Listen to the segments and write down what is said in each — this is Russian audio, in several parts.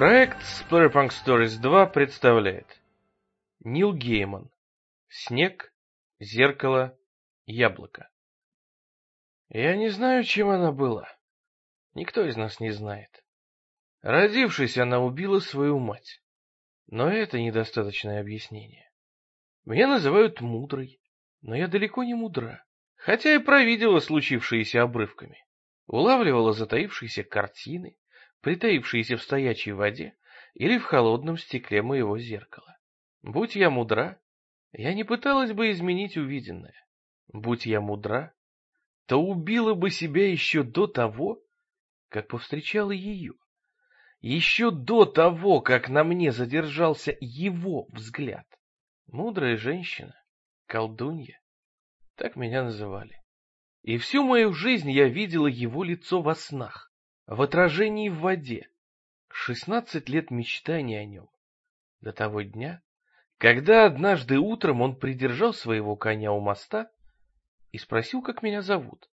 Проект Splatterpunk Stories 2 представляет Нил Гейман. Снег, зеркало, яблоко. Я не знаю, чем она была. Никто из нас не знает. Родившись, она убила свою мать. Но это недостаточное объяснение. Меня называют мудрой, но я далеко не мудра. Хотя и провидела случившееся обрывками. Улавливала затаившиеся картины, притаившиеся в стоячей воде или в холодном стекле моего зеркала. Будь я мудра, я не пыталась бы изменить увиденное. Будь я мудра, то убила бы себя еще до того, как повстречала ее. Еще до того, как на мне задержался его взгляд. Мудрая женщина, колдунья, так меня называли. И всю мою жизнь я видела его лицо во снах, в отражении в воде. 16 лет мечтаний о нем. До того дня, когда однажды утром он придержал своего коня у моста и спросил, как меня зовут.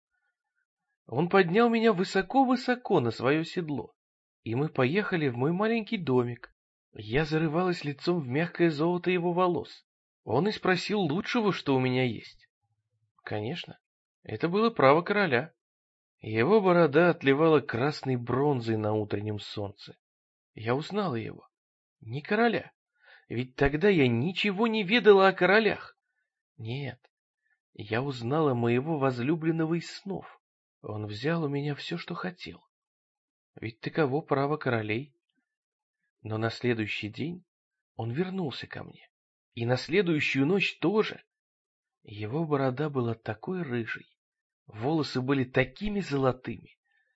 Он поднял меня высоко-высоко на свое седло, и мы поехали в мой маленький домик. Я зарывалась лицом в мягкое золото его волос. Он и спросил лучшего, что у меня есть. Конечно, это было право короля. Его борода отливала красной бронзой на утреннем солнце. Я узнала его. Не короля. Ведь тогда я ничего не ведала о королях. Нет, я узнала моего возлюбленного из снов. Он взял у меня все, что хотел. Ведь таково право королей. Но на следующий день он вернулся ко мне. И на следующую ночь тоже. Его борода была такой рыжей, волосы были такими золотыми,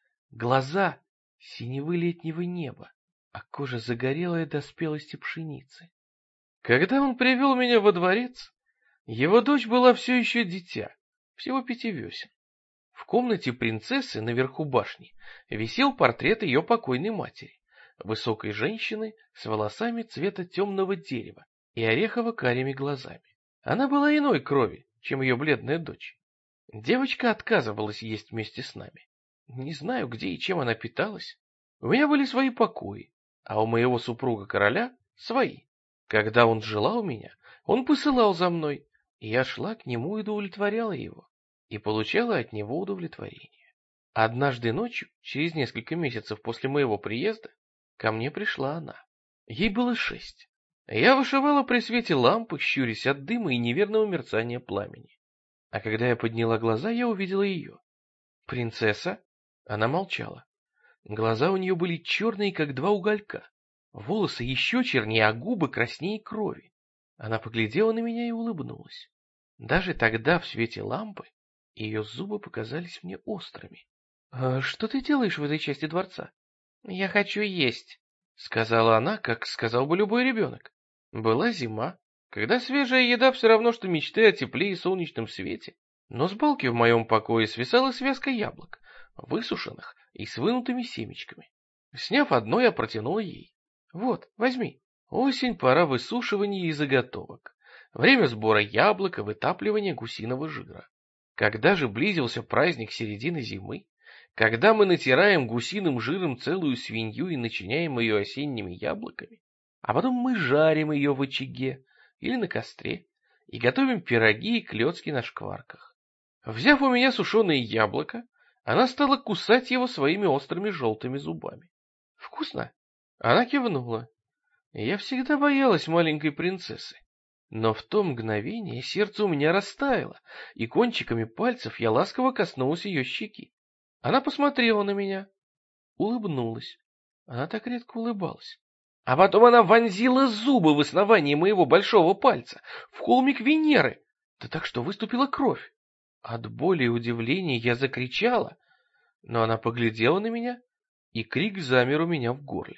глаза синевы летнего неба, а кожа загорелая до спелости пшеницы. Когда он привел меня во дворец, его дочь была все еще дитя, всего 5 весен. В комнате принцессы наверху башни висел портрет ее покойной матери, высокой женщины с волосами цвета темного дерева и орехово-карими глазами. Она была иной крови, чем ее бледная дочь. Девочка отказывалась есть вместе с нами. Не знаю, где и чем она питалась. У меня были свои покои, а у моего супруга-короля свои. Когда он желал меня, он посылал за мной, и я шла к нему и удовлетворяла его, и получала от него удовлетворение. Однажды ночью, через несколько месяцев после моего приезда, ко мне пришла она. Ей было 6. Я вышивала при свете лампы, щурясь от дыма и неверного мерцания пламени. А когда я подняла глаза, я увидела ее. «Принцесса?» Она молчала. Глаза у нее были черные, как 2 уголька. Волосы еще чернее, а губы краснее крови. Она поглядела на меня и улыбнулась. Даже тогда, в свете лампы, ее зубы показались мне острыми. Что ты делаешь в этой части дворца?» «Я хочу есть», — сказала она, как сказал бы любой ребенок. Была зима, когда свежая еда все равно, что мечты о тепле и солнечном свете. Но с балки в моем покое свисала связка яблок, высушенных и с вынутыми семечками. Сняв одно, я протянул ей. «Вот, возьми. Осень, пора высушивания и заготовок. Время сбора яблок и вытапливания гусиного жира. Когда же близился праздник середины зимы, когда мы натираем гусиным жиром целую свинью и начиняем ее осенними яблоками, а потом мы жарим ее в очаге или на костре и готовим пироги и клёцки на шкварках. Взяв у меня сушеное яблоко, она стала кусать его своими острыми желтыми зубами. «Вкусно?» Она кивнула. Я всегда боялась маленькой принцессы. Но в то мгновение сердце у меня растаяло, и кончиками пальцев я ласково коснулась ее щеки. Она посмотрела на меня, улыбнулась. Она так редко улыбалась. А потом она вонзила зубы в основание моего большого пальца, в холмик Венеры, да так что выступила кровь. От боли и удивления я закричала, но она поглядела на меня, и крик замер у меня в горле.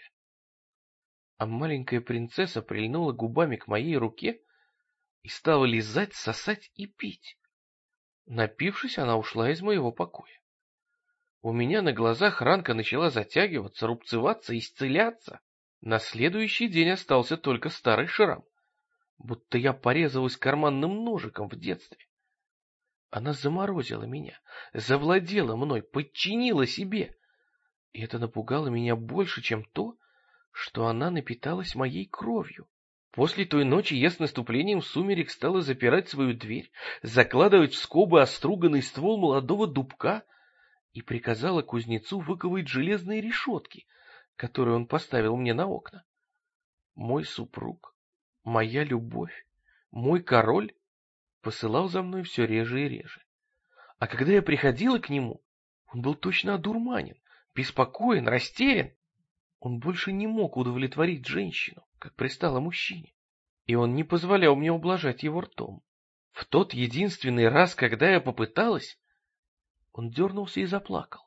А маленькая принцесса прильнула губами к моей руке и стала лизать, сосать и пить. Напившись, она ушла из моего покоя. У меня на глазах ранка начала затягиваться, рубцеваться, исцеляться. На следующий день остался только старый шрам, будто я порезалась карманным ножиком в детстве. Она заморозила меня, завладела мной, подчинила себе. И это напугало меня больше, чем то, что она напиталась моей кровью. После той ночи я с наступлением сумерек стала запирать свою дверь, закладывать в скобы оструганный ствол молодого дубка и приказала кузнецу выковать железные решетки, которые он поставил мне на окна. Мой супруг, моя любовь, мой король посылал за мной все реже и реже. А когда я приходила к нему, он был точно одурманен, беспокоен, растерян. Он больше не мог удовлетворить женщину, как пристало мужчине, и он не позволял мне ублажать его ртом. В тот единственный раз, когда я попыталась, он дернулся и заплакал.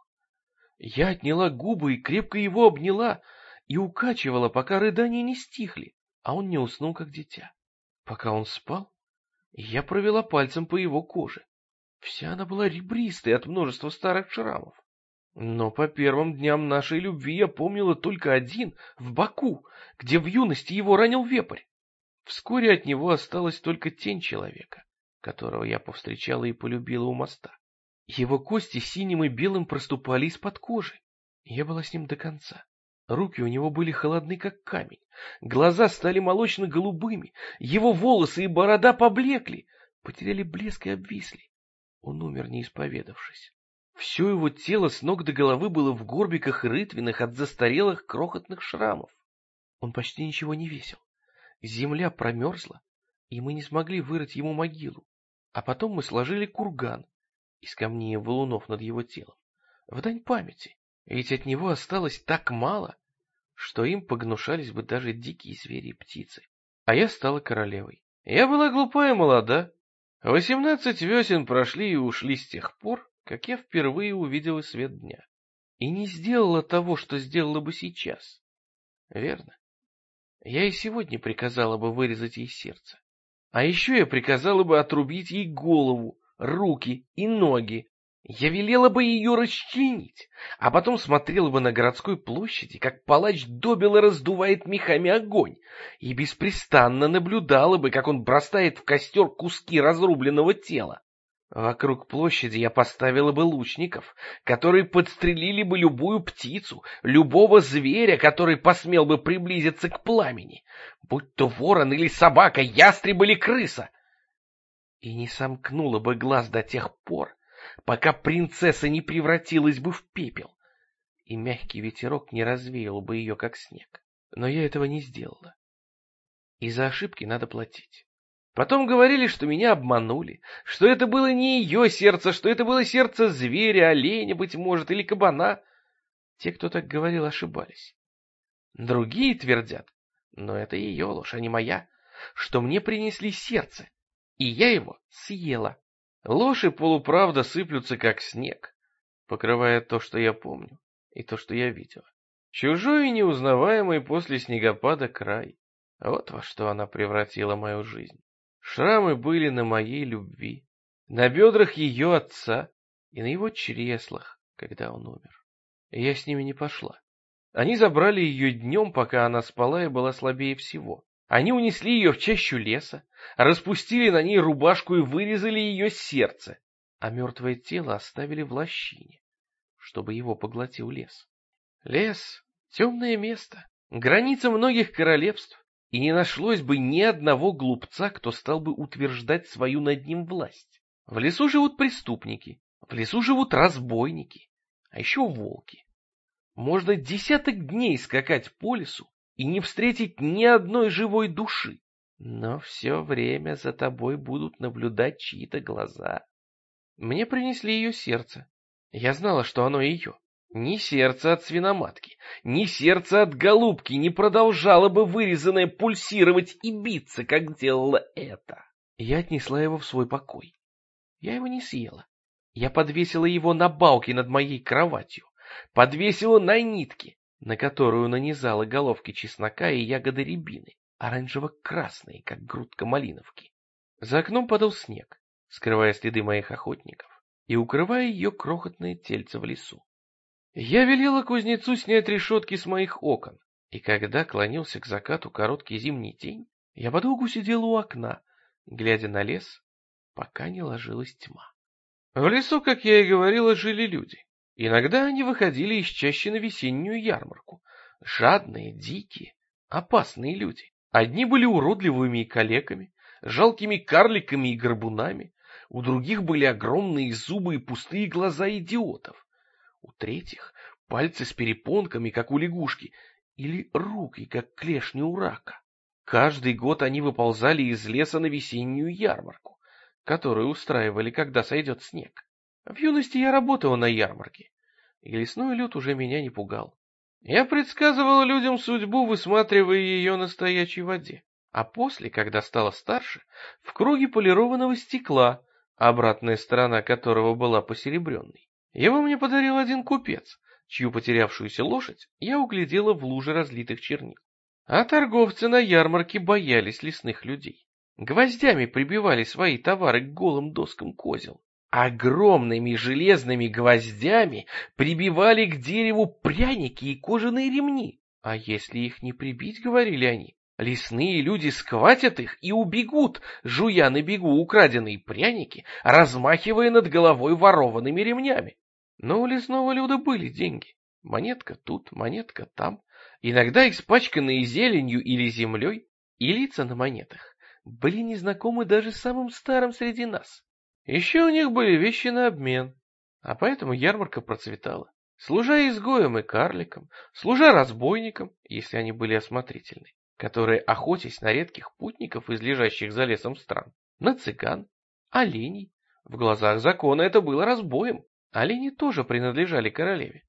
Я отняла губы и крепко его обняла и укачивала, пока рыдания не стихли, а он не уснул, как дитя. Пока он спал, я провела пальцем по его коже. Вся она была ребристой от множества старых шрамов. Но по первым дням нашей любви я помнила только один, в боку, где в юности его ранил вепрь. Вскоре от него осталась только тень человека, которого я повстречала и полюбила у моста. Его кости синим и белым проступали из-под кожи. Я была с ним до конца. Руки у него были холодны, как камень. Глаза стали молочно-голубыми. Его волосы и борода поблекли, потеряли блеск и обвисли. Он умер, не исповедавшись. Все его тело с ног до головы было в горбиках и рытвинах от застарелых крохотных шрамов. Он почти ничего не весил. Земля промерзла, и мы не смогли вырыть ему могилу. А потом мы сложили курган из камней и валунов над его телом, в дань памяти, ведь от него осталось так мало, что им погнушались бы даже дикие звери и птицы. А я стала королевой. Я была глупа и молода. 18 весен прошли и ушли с тех пор, как я впервые увидела свет дня. И не сделала того, что сделала бы сейчас. Верно. Я и сегодня приказала бы вырезать ей сердце. А еще я приказала бы отрубить ей голову, руки и ноги. Я велела бы ее расчленить, а потом смотрела бы на городской площади, как палач добело раздувает мехами огонь, и беспрестанно наблюдала бы, как он бросает в костер куски разрубленного тела. Вокруг площади я поставила бы лучников, которые подстрелили бы любую птицу, любого зверя, который посмел бы приблизиться к пламени, будь то ворон или собака, ястреб или крыса. И не сомкнула бы глаз до тех пор, пока принцесса не превратилась бы в пепел, и мягкий ветерок не развеял бы ее, как снег. Но я этого не сделала. И за ошибки надо платить. Потом говорили, что меня обманули, что это было не ее сердце, что это было сердце зверя, оленя, быть может, или кабана. Те, кто так говорил, ошибались. Другие твердят, но это ее ложь, а не моя, что мне принесли сердце, и я его съела. Ложь и полуправда сыплются, как снег, покрывая то, что я помню, и то, что я видела. Чужой и неузнаваемый после снегопада край. Вот во что она превратила мою жизнь. Шрамы были на моей любви, на бедрах ее отца и на его чреслах, когда он умер. И я с ними не пошла. Они забрали ее днем, пока она спала и была слабее всего. Они унесли ее в чащу леса, распустили на ней рубашку и вырезали ее сердце, а мертвое тело оставили в лощине, чтобы его поглотил лес. Лес — темное место, граница многих королевств, и не нашлось бы ни одного глупца, кто стал бы утверждать свою над ним власть. В лесу живут преступники, в лесу живут разбойники, а еще волки. Можно десяток дней скакать по лесу и не встретить ни одной живой души, но все время за тобой будут наблюдать чьи-то глаза. Мне принесли ее сердце. Я знала, что оно ее. Ни сердце от свиноматки, ни сердце от голубки не продолжало бы вырезанное пульсировать и биться, как делало это. Я отнесла его в свой покой. Я его не съела. Я подвесила его на балке над моей кроватью, подвесила на нитке, на которую нанизала головки чеснока и ягоды рябины, оранжево-красные, как грудка малиновки. За окном падал снег, скрывая следы моих охотников и укрывая ее крохотное тельце в лесу. Я велела кузнецу снять решетки с моих окон, и когда клонился к закату короткий зимний день, я подолгу сидела у окна, глядя на лес, пока не ложилась тьма. В лесу, как я и говорила, жили люди. Иногда они выходили из чащи на весеннюю ярмарку, Жадные, дикие, опасные люди. Одни были уродливыми и калеками, жалкими карликами и горбунами, у других были огромные зубы и пустые глаза идиотов, у третьих пальцы с перепонками, как у лягушки, или руки, как клешни у рака. Каждый год они выползали из леса на весеннюю ярмарку, которую устраивали, когда сойдет снег. В юности я работала на ярмарке, и лесной люд уже меня не пугал. Я предсказывал людям судьбу, высматривая ее на стоячей воде. А после, когда стала старше, в круге полированного стекла, обратная сторона которого была посеребренной. Его мне подарил один купец, чью потерявшуюся лошадь я углядела в луже разлитых чернил. А торговцы на ярмарке боялись лесных людей. Гвоздями прибивали свои товары к голым доскам козел. Огромными железными гвоздями прибивали к дереву пряники и кожаные ремни. А если их не прибить, говорили они, лесные люди схватят их и убегут, жуя на бегу украденные пряники, размахивая над головой ворованными ремнями. Но у лесного люда были деньги. Монетка тут, монетка там, иногда испачканные зеленью или землей, и лица на монетах были незнакомы даже самым старым среди нас. Еще у них были вещи на обмен, а поэтому ярмарка процветала, служа изгоям и карликам, служа разбойникам, если они были осмотрительны, которые, охотясь на редких путников из лежащих за лесом стран, на цыган, оленей. В глазах закона это было разбоем. Олени тоже принадлежали королеве.